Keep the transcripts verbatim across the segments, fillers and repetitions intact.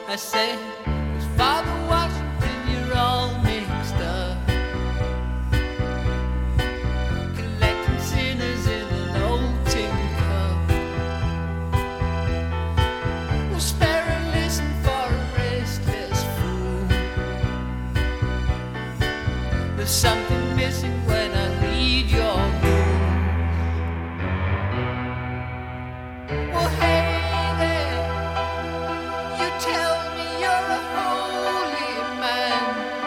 I say, with Father Washington, you're all mixed up. Collecting sinners in an old tin cup. We'll spare and listen for a restless fool. There's something missing when I read your mood. Well, hey there, you tell me you're a holy man,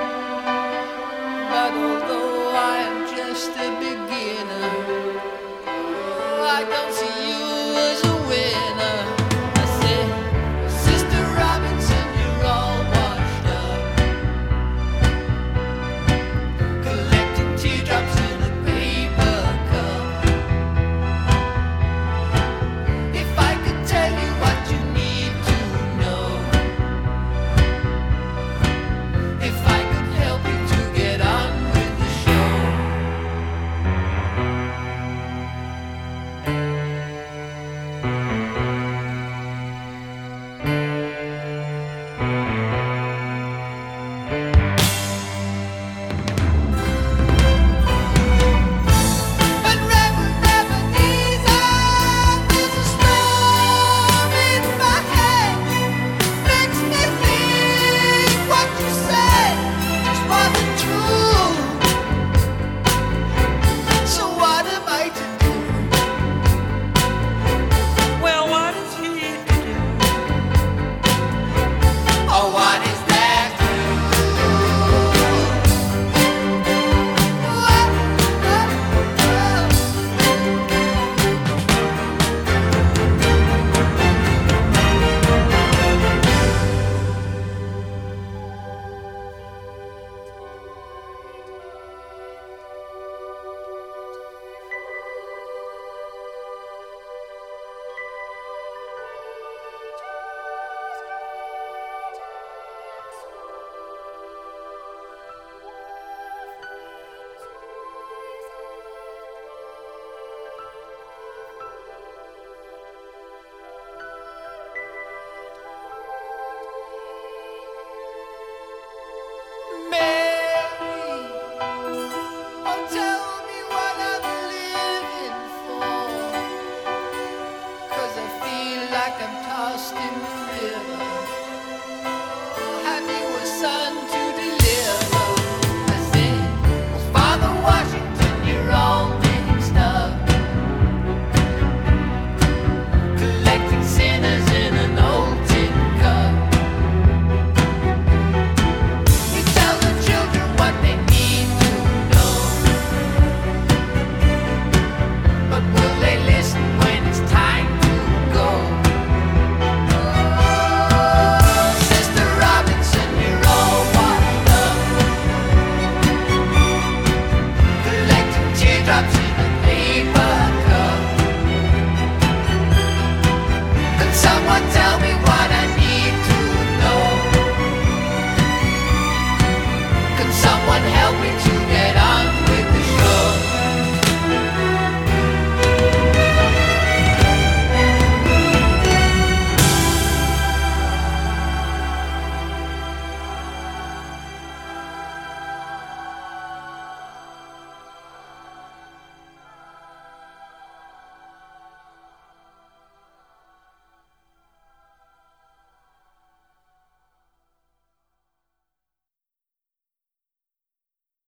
but although I am just a beginner, oh, I don't see you as a winner. I said, Sister Robinson, you're all washed up, collecting teardrops in a paper cup. If I could tell you what you need to know, if I could help you to get on with the show. But Reverend Ebenezer, there's a storm in my head. Makes me think what you said just wasn't true. So what am I to do? Well, what is he to do? Oh, what is there to do? What? Mary, oh, tell me what I'm living for, 'cause I feel like I'm tossed in the river.